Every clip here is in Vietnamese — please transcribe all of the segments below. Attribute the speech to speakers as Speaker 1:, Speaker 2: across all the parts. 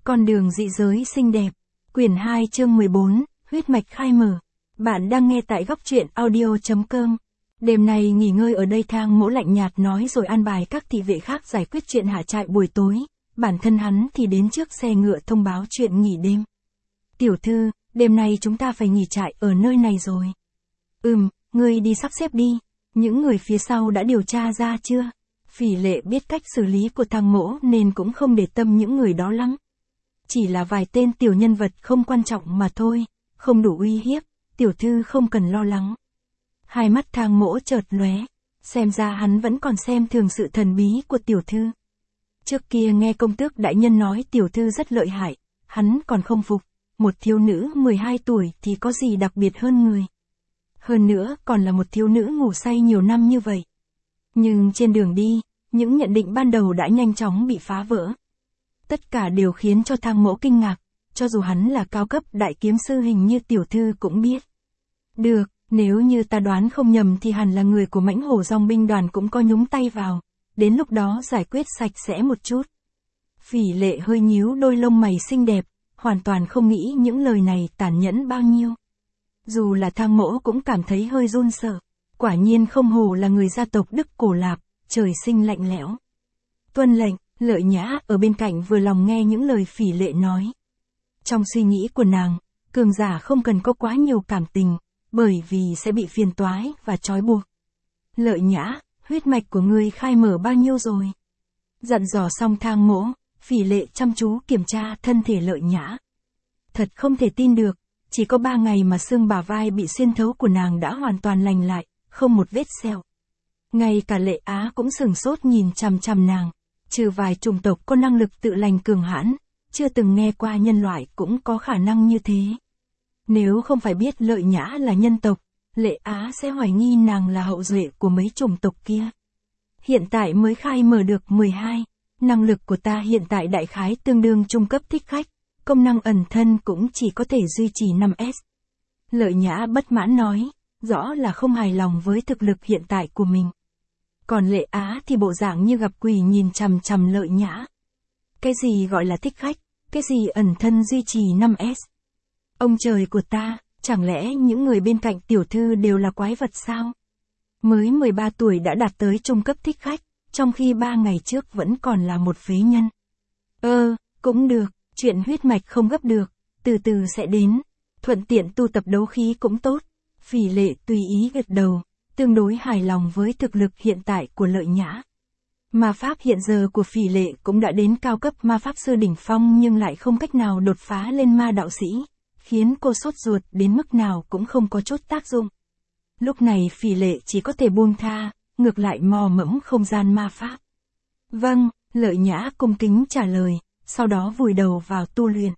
Speaker 1: Con đường dị giới xinh đẹp. Quyển 2 chương 14, huyết mạch khai mở. Bạn đang nghe tại góc truyện audio.com. Đêm nay nghỉ ngơi ở đây, Thang Mỗ lạnh nhạt nói rồi an bài các thị vệ khác giải quyết chuyện hạ trại buổi tối. Bản thân hắn thì đến trước xe ngựa thông báo chuyện nghỉ đêm. Tiểu thư, đêm nay chúng ta phải nghỉ trại ở nơi này rồi. Ngươi đi sắp xếp đi. Những người phía sau đã điều tra ra chưa? Phỉ Lệ biết cách xử lý của Thang Mỗ nên cũng không để tâm những người đó lắm. Chỉ là vài tên tiểu nhân vật không quan trọng mà thôi, không đủ uy hiếp, tiểu thư không cần lo lắng. Hai mắt Thang Mỗ chợt lóe, xem ra hắn vẫn còn xem thường sự thần bí của tiểu thư. Trước kia nghe công tước đại nhân nói tiểu thư rất lợi hại, hắn còn không phục, một thiếu nữ 12 tuổi thì có gì đặc biệt hơn người. Hơn nữa còn là một thiếu nữ ngủ say nhiều năm như vậy. Nhưng trên đường đi, những nhận định ban đầu đã nhanh chóng bị phá vỡ. Tất cả đều khiến cho Thang Mỗ kinh ngạc, cho dù hắn là cao cấp đại kiếm sư hình như tiểu thư cũng biết. Được, nếu như ta đoán không nhầm thì hẳn là người của Mãnh Hổ Dòng binh đoàn cũng có nhúng tay vào, đến lúc đó giải quyết sạch sẽ một chút. Phỉ Lệ hơi nhíu đôi lông mày xinh đẹp, hoàn toàn không nghĩ những lời này tàn nhẫn bao nhiêu. Dù là Thang Mỗ cũng cảm thấy hơi run sợ, quả nhiên không hổ là người gia tộc Đức Cổ Lạp, trời sinh lạnh lẽo. Tuân lệnh. Lợi Nhã ở bên cạnh vừa lòng nghe những lời Phỉ Lệ nói. Trong suy nghĩ của nàng, cường giả không cần có quá nhiều cảm tình, bởi vì sẽ bị phiền toái và trói buộc. Lợi Nhã, huyết mạch của ngươi khai mở bao nhiêu rồi? Dặn dò xong Thang Mỗ, Phỉ Lệ chăm chú kiểm tra thân thể Lợi Nhã. Thật không thể tin được, chỉ có 3 ngày mà xương bả vai bị xuyên thấu của nàng đã hoàn toàn lành lại, không một vết sẹo. Ngay cả Lệ Á cũng sửng sốt nhìn chằm chằm nàng. Trừ vài chủng tộc có năng lực tự lành cường hãn, chưa từng nghe qua nhân loại cũng có khả năng như thế. Nếu không phải biết Lợi Nhã là nhân tộc, Lệ Á sẽ hoài nghi nàng là hậu duệ của mấy chủng tộc kia. Hiện tại mới khai mở được 12, năng lực của ta hiện tại đại khái tương đương trung cấp thích khách, công năng ẩn thân cũng chỉ có thể duy trì 5S. Lợi Nhã bất mãn nói, rõ là không hài lòng với thực lực hiện tại của mình. Còn Lệ Á thì bộ dạng như gặp quỷ nhìn chằm chằm Lợi Nhã. Cái gì gọi là thích khách, cái gì ẩn thân duy trì 5S. Ông trời của ta, chẳng lẽ những người bên cạnh tiểu thư đều là quái vật sao? Mới 13 tuổi đã đạt tới trung cấp thích khách, trong khi 3 ngày trước vẫn còn là một phế nhân. Cũng được, chuyện huyết mạch không gấp được, từ từ sẽ đến, thuận tiện tu tập đấu khí cũng tốt. Phỉ Lệ tùy ý gật đầu. Tương đối hài lòng với thực lực hiện tại của Lợi Nhã. Ma pháp hiện giờ của Phỉ Lệ cũng đã đến cao cấp ma pháp sư đỉnh phong nhưng lại không cách nào đột phá lên ma đạo sĩ, khiến cô sốt ruột đến mức nào cũng không có chút tác dụng. Lúc này Phỉ Lệ chỉ có thể buông tha, ngược lại mò mẫm không gian ma pháp. Vâng, Lợi Nhã cung kính trả lời, sau đó vùi đầu vào tu luyện.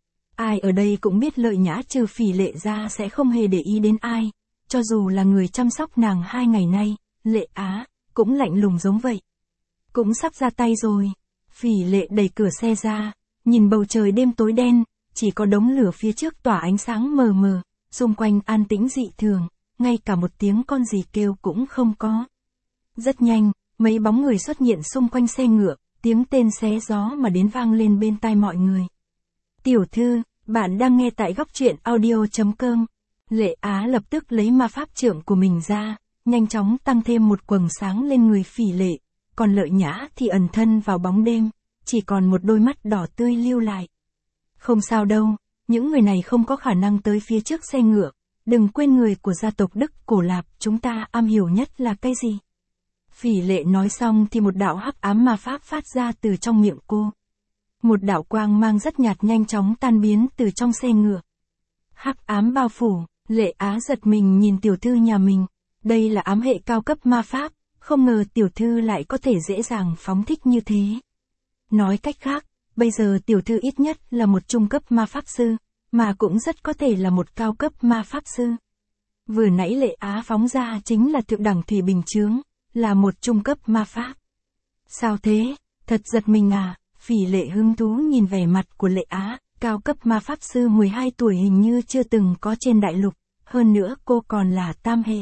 Speaker 1: Ai ở đây cũng biết Lợi Nhã trừ Phỉ Lệ ra sẽ không hề để ý đến ai. Cho dù là người chăm sóc nàng 2 ngày nay, Lệ Á, cũng lạnh lùng giống vậy. Cũng sắp ra tay rồi. Phỉ Lệ đẩy cửa xe ra, nhìn bầu trời đêm tối đen, chỉ có đống lửa phía trước tỏa ánh sáng mờ mờ, xung quanh an tĩnh dị thường, ngay cả một tiếng con gì kêu cũng không có. Rất nhanh, mấy bóng người xuất hiện xung quanh xe ngựa, tiếng tên xé gió mà đến vang lên bên tai mọi người. Tiểu thư, bạn đang nghe tại góc truyện audio.com. Lệ Á lập tức lấy ma pháp trượng của mình ra, nhanh chóng tăng thêm một quầng sáng lên người Phỉ Lệ, còn Lợi Nhã thì ẩn thân vào bóng đêm, chỉ còn một đôi mắt đỏ tươi lưu lại. Không sao đâu, những người này không có khả năng tới phía trước xe ngựa, đừng quên người của gia tộc Đức Cổ Lạp chúng ta am hiểu nhất là cái gì. Phỉ Lệ nói xong thì một đạo hắc ám ma pháp phát ra từ trong miệng cô. Một đạo quang mang rất nhạt nhanh chóng tan biến từ trong xe ngựa. Hắc ám bao phủ. Lệ Á giật mình nhìn tiểu thư nhà mình, đây là ám hệ cao cấp ma pháp, không ngờ tiểu thư lại có thể dễ dàng phóng thích như thế. Nói cách khác, bây giờ tiểu thư ít nhất là một trung cấp ma pháp sư, mà cũng rất có thể là một cao cấp ma pháp sư. Vừa nãy Lệ Á phóng ra chính là thượng đẳng thủy bình chướng, là một trung cấp ma pháp. Sao thế, thật giật mình à, Phỉ Lệ hứng thú nhìn vẻ mặt của Lệ Á. Cao cấp ma pháp sư 12 tuổi hình như chưa từng có trên đại lục, hơn nữa cô còn là tam hệ.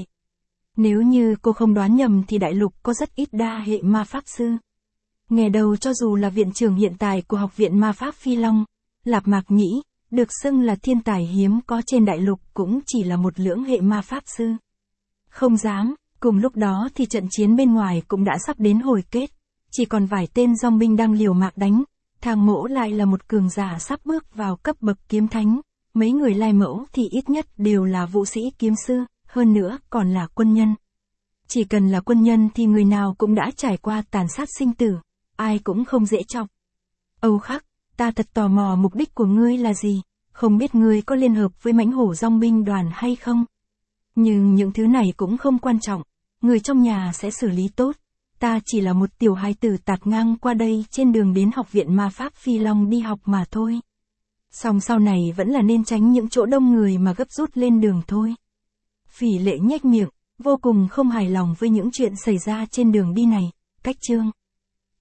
Speaker 1: Nếu như cô không đoán nhầm thì đại lục có rất ít đa hệ ma pháp sư. Nghe đầu cho dù là viện trưởng hiện tại của Học viện Ma pháp Phi Long, Lạp Mạc Nhĩ, được xưng là thiên tài hiếm có trên đại lục cũng chỉ là một lưỡng hệ ma pháp sư. Không dám, cùng lúc đó thì trận chiến bên ngoài cũng đã sắp đến hồi kết. Chỉ còn vài tên dòng binh đang liều mạng đánh. Thang Mỗ lại là một cường giả sắp bước vào cấp bậc kiếm thánh. Mấy người Lai Mẫu thì ít nhất đều là vũ sĩ kiếm sư, hơn nữa còn là quân nhân. Chỉ cần là quân nhân thì người nào cũng đã trải qua tàn sát sinh tử, ai cũng không dễ chọc. Âu Khắc, ta thật tò mò mục đích của ngươi là gì, không biết ngươi có liên hợp với mãnh hổ dòng binh đoàn hay không. Nhưng những thứ này cũng không quan trọng, người trong nhà sẽ xử lý tốt. Ta chỉ là một tiểu hài tử tạt ngang qua đây trên đường đến học viện ma pháp Phi Long đi học mà thôi. Song sau này vẫn là nên tránh những chỗ đông người mà gấp rút lên đường thôi. Phỉ Lệ nhếch miệng, vô cùng không hài lòng với những chuyện xảy ra trên đường đi này. Cách chương